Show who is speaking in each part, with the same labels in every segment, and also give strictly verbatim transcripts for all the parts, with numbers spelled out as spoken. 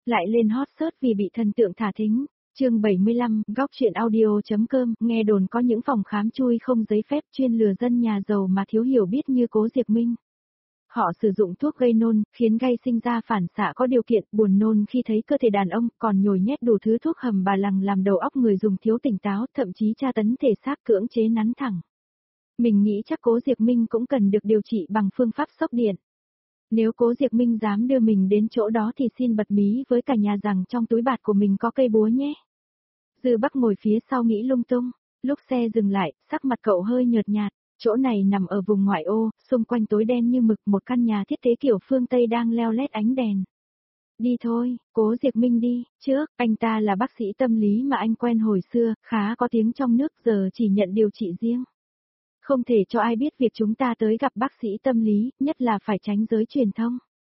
Speaker 1: Lại lên hot search vì bị thần tượng thả thính. Chương bảy mươi lăm, góc truyện audio.com, nghe đồn có những phòng khám chui không giấy phép chuyên lừa dân nhà giàu mà thiếu hiểu biết như Cố Diệp Minh. Họ sử dụng thuốc gây nôn, khiến gai sinh ra phản xạ có điều kiện, buồn nôn khi thấy cơ thể đàn ông, còn nhồi nhét đủ thứ thuốc hầm bà lằng làm đầu óc người dùng thiếu tỉnh táo, thậm chí tra tấn thể xác cưỡng chế nắn thẳng. Mình nghĩ chắc Cố Diệp Minh cũng cần được điều trị bằng phương pháp sốc điện. Nếu Cố Diệp Minh dám đưa mình đến chỗ đó thì xin bật mí với cả nhà rằng trong túi bạt của mình có cây búa nhé. Dư Bắc ngồi phía sau nghĩ lung tung, lúc xe dừng lại, sắc mặt cậu hơi nhợt nhạt, chỗ này nằm ở vùng ngoại ô, xung quanh tối đen như mực, một căn nhà thiết kế kiểu phương Tây đang leo lét ánh đèn. Đi thôi, Cố Diệp Minh đi, trước, anh ta là bác sĩ tâm lý mà anh quen hồi xưa, khá có tiếng trong nước, giờ chỉ nhận điều trị riêng. Không thể cho ai biết việc chúng ta tới gặp bác sĩ tâm lý, nhất là phải tránh giới truyền thông.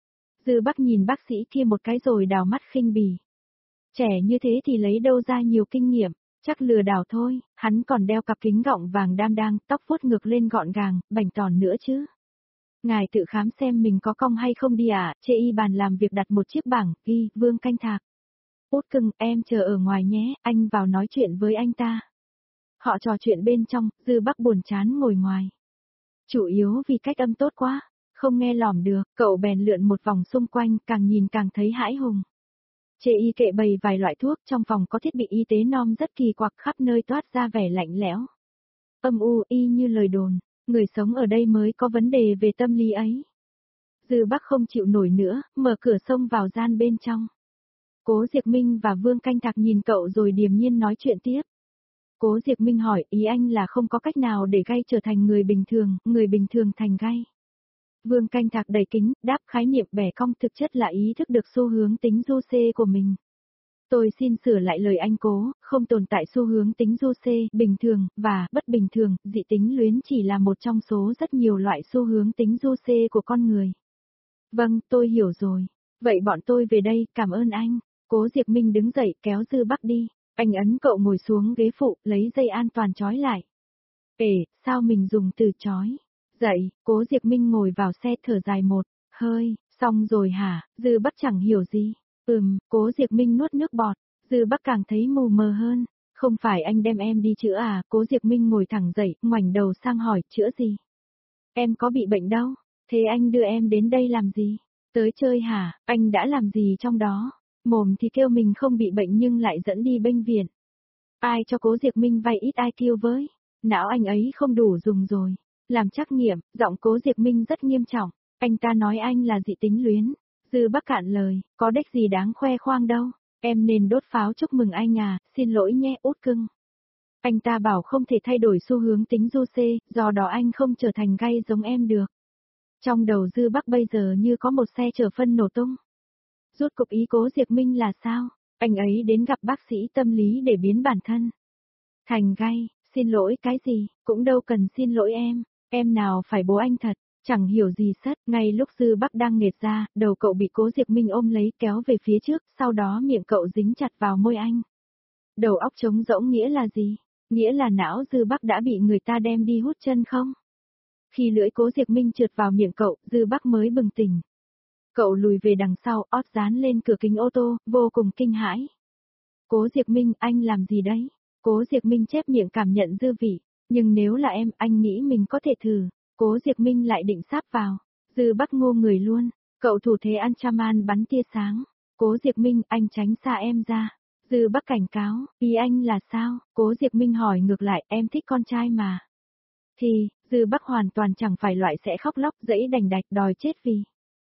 Speaker 1: Dư Bắc nhìn bác sĩ kia một cái rồi đảo mắt khinh bỉ. Trẻ như thế thì lấy đâu ra nhiều kinh nghiệm, chắc lừa đảo thôi, hắn còn đeo cặp kính gọng vàng đam đang, tóc vuốt ngược lên gọn gàng, bảnh tròn nữa chứ. Ngài tự khám xem mình có cong hay không đi ạ, à? Chê y bàn làm việc đặt một chiếc bảng, ghi, Vương Canh Thạc. Út cưng, em chờ ở ngoài nhé, anh vào nói chuyện với anh ta. Họ trò chuyện bên trong, Dư Bắc buồn chán ngồi ngoài. Chủ yếu vì cách âm tốt quá, không nghe lỏm được, cậu bèn lượn một vòng xung quanh, càng nhìn càng thấy hãi hùng. Chê y kệ bày vài loại thuốc, trong phòng có thiết bị y tế nom rất kỳ quặc, khắp nơi toát ra vẻ lạnh lẽo. Âm u y như lời đồn, người sống ở đây mới có vấn đề về tâm lý ấy. Dư Bắc không chịu nổi nữa, mở cửa xông vào gian bên trong. Cố Diệp Minh và Vương Canh Thạc nhìn cậu rồi điềm nhiên nói chuyện tiếp. Cố Diệp Minh hỏi, ý anh là không có cách nào để gai trở thành người bình thường, người bình thường thành gai. Vương Canh Thạc đầy kính, đáp khái niệm bẻ cong thực chất là ý thức được xu hướng tính du xê của mình. Tôi xin sửa lại lời anh Cố, không tồn tại xu hướng tính du xê, bình thường, và bất bình thường, dị tính luyến chỉ là một trong số rất nhiều loại xu hướng tính du xê của con người. Vâng, tôi hiểu rồi. Vậy bọn tôi về đây, cảm ơn anh. Cố Diệp Minh đứng dậy kéo Dư Bắc đi. Anh ấn cậu ngồi xuống ghế phụ, lấy dây an toàn trói lại. Ê, sao mình dùng từ trói? Dậy, Cố Diệp Minh ngồi vào xe thở dài một hơi, xong rồi hả? Dư Bắc chẳng hiểu gì. Ừm, Cố Diệp Minh nuốt nước bọt, Dư Bắc càng thấy mù mờ hơn. Không phải anh đem em đi chữa à? Cố Diệp Minh ngồi thẳng dậy, ngoảnh đầu sang hỏi, chữa gì? Em có bị bệnh đâu, thế anh đưa em đến đây làm gì? Tới chơi hả? Anh đã làm gì trong đó? Mồm thì kêu mình không bị bệnh nhưng lại dẫn đi bệnh viện. Ai cho Cố Diệp Minh vay ít i kiu với? Não anh ấy không đủ dùng rồi. Làm trắc nghiệm, giọng Cố Diệp Minh rất nghiêm trọng. Anh ta nói anh là dị tính luyến. Dư Bắc cạn lời, có đếch gì đáng khoe khoang đâu. Em nên đốt pháo chúc mừng anh à, xin lỗi nhé út cưng. Anh ta bảo không thể thay đổi xu hướng tính du xê, do đó anh không trở thành gai giống em được. Trong đầu Dư Bắc bây giờ như có một xe chở phân nổ tung. Rốt cục ý Cố Diệp Minh là sao? Anh ấy đến gặp bác sĩ tâm lý để biến bản thân thành gai, xin lỗi cái gì, cũng đâu cần xin lỗi em, em nào phải bố anh thật, chẳng hiểu gì sất, ngay lúc Dư Bắc đang nghệt ra, đầu cậu bị Cố Diệp Minh ôm lấy kéo về phía trước, sau đó miệng cậu dính chặt vào môi anh. Đầu óc trống rỗng nghĩa là gì? Nghĩa là não Dư Bắc đã bị người ta đem đi hút chân không? Khi lưỡi Cố Diệp Minh trượt vào miệng cậu, Dư Bắc mới bừng tỉnh. Cậu lùi về đằng sau, ót dán lên cửa kính ô tô, vô cùng kinh hãi. Cố Diệp Minh, anh làm gì đấy? Cố Diệp Minh chép miệng cảm nhận dư vị, nhưng nếu là em, anh nghĩ mình có thể thử. Cố Diệp Minh lại định sáp vào, Dư Bắc ngô người luôn, cậu thủ thế Anchaman bắn tia sáng. Cố Diệp Minh, anh tránh xa em ra. Dư Bắc cảnh cáo, ý anh là sao? Cố Diệp Minh hỏi ngược lại, em thích con trai mà. Thì, Dư Bắc hoàn toàn chẳng phải loại sẽ khóc lóc dẫy đành đạch đòi chết vì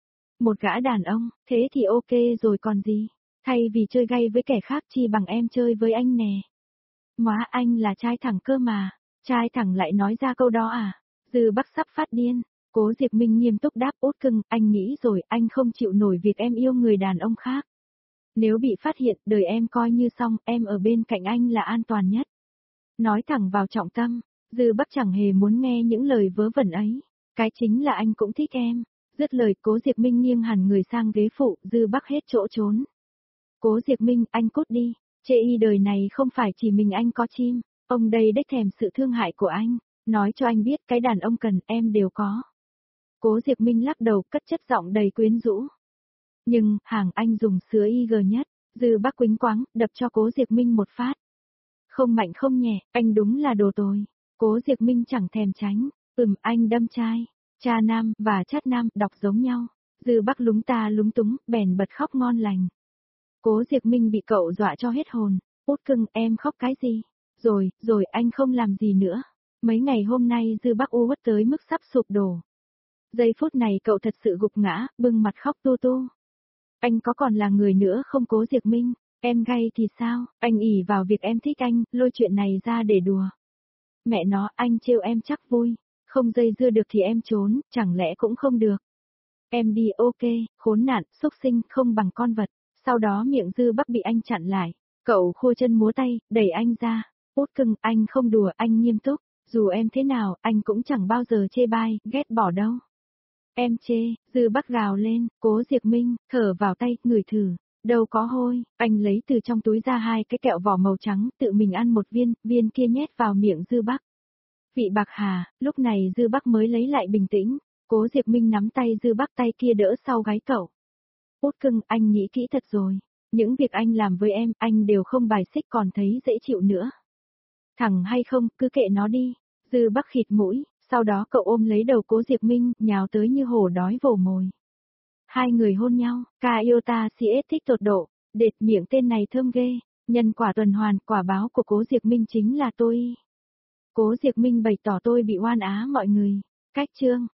Speaker 1: một gã đàn ông, thế thì ok rồi còn gì, thay vì chơi gay với kẻ khác chi bằng em chơi với anh nè. Móa anh là trai thẳng cơ mà, trai thẳng lại nói ra câu đó à, Dư Bắc sắp phát điên. Cố Diệp Minh nghiêm túc đáp út cưng, anh nghĩ rồi, anh không chịu nổi việc em yêu người đàn ông khác. Nếu bị phát hiện, đời em coi như xong, em ở bên cạnh anh là an toàn nhất. Nói thẳng vào trọng tâm, Dư Bắc chẳng hề muốn nghe những lời vớ vẩn ấy, cái chính là anh cũng thích em. Dứt lời Cố Diệp Minh nghiêng hẳn người sang ghế phụ, Dư Bắc hết chỗ trốn. Cố Diệp Minh, anh cút đi, chê y đời này không phải chỉ mình anh có chim, ông đây đếch thèm sự thương hại của anh, nói cho anh biết cái đàn ông cần em đều có. Cố Diệp Minh lắc đầu cất chất giọng đầy quyến rũ. Nhưng, hàng anh dùng sứa i giê nhất, Dư Bắc quĩnh quáng, đập cho Cố Diệp Minh một phát. Không mạnh không nhẹ, anh đúng là đồ tồi. Cố Diệp Minh chẳng thèm tránh, ừm anh đâm trai, cha nam và chát nam đọc giống nhau. Dư Bắc lúng ta lúng túng, bèn bật khóc ngon lành. Cố Diệp Minh bị cậu dọa cho hết hồn, út cưng em khóc cái gì? Rồi, rồi anh không làm gì nữa. Mấy ngày hôm nay Dư Bắc u uất tới mức sắp sụp đổ. Giây phút này cậu thật sự gục ngã, bưng mặt khóc tu tu. Anh có còn là người nữa không Cố Diệp Minh? Em gay thì sao? Anh ỷ vào việc em thích anh, lôi chuyện này ra để đùa. Mẹ nó, anh trêu em chắc vui. Không dây dưa được thì em trốn, chẳng lẽ cũng không được. Em đi ok, khốn nạn, xúc sinh, không bằng con vật. Sau đó miệng Dư Bắc bị anh chặn lại. Cậu khua chân múa tay, đẩy anh ra. Út cưng, anh không đùa, anh nghiêm túc. Dù em thế nào, anh cũng chẳng bao giờ chê bai, ghét bỏ đâu. Em chê, Dư Bắc gào lên, Cố Diệp Minh, thở vào tay, ngửi thử. Đâu có hôi, anh lấy từ trong túi ra hai cái kẹo vỏ màu trắng, tự mình ăn một viên, viên kia nhét vào miệng Dư Bắc. Vị bạc hà, lúc này Dư Bắc mới lấy lại bình tĩnh. Cố Diệp Minh nắm tay Dư Bắc, tay kia đỡ sau gáy cậu. Út cưng, anh nghĩ kỹ thật rồi. Những việc anh làm với em, anh đều không bài xích còn thấy dễ chịu nữa. Thẳng hay không, cứ kệ nó đi. Dư Bắc khịt mũi, sau đó cậu ôm lấy đầu Cố Diệp Minh, nhào tới như hổ đói vồ mồi. Hai người hôn nhau, ca yêu ta si ết thích tột độ, đệt miệng tên này thơm ghê. Nhân quả tuần hoàn, quả báo của Cố Diệp Minh chính là tôi. Cố Diệp Minh bày tỏ tôi bị oan á mọi người. Cách chương.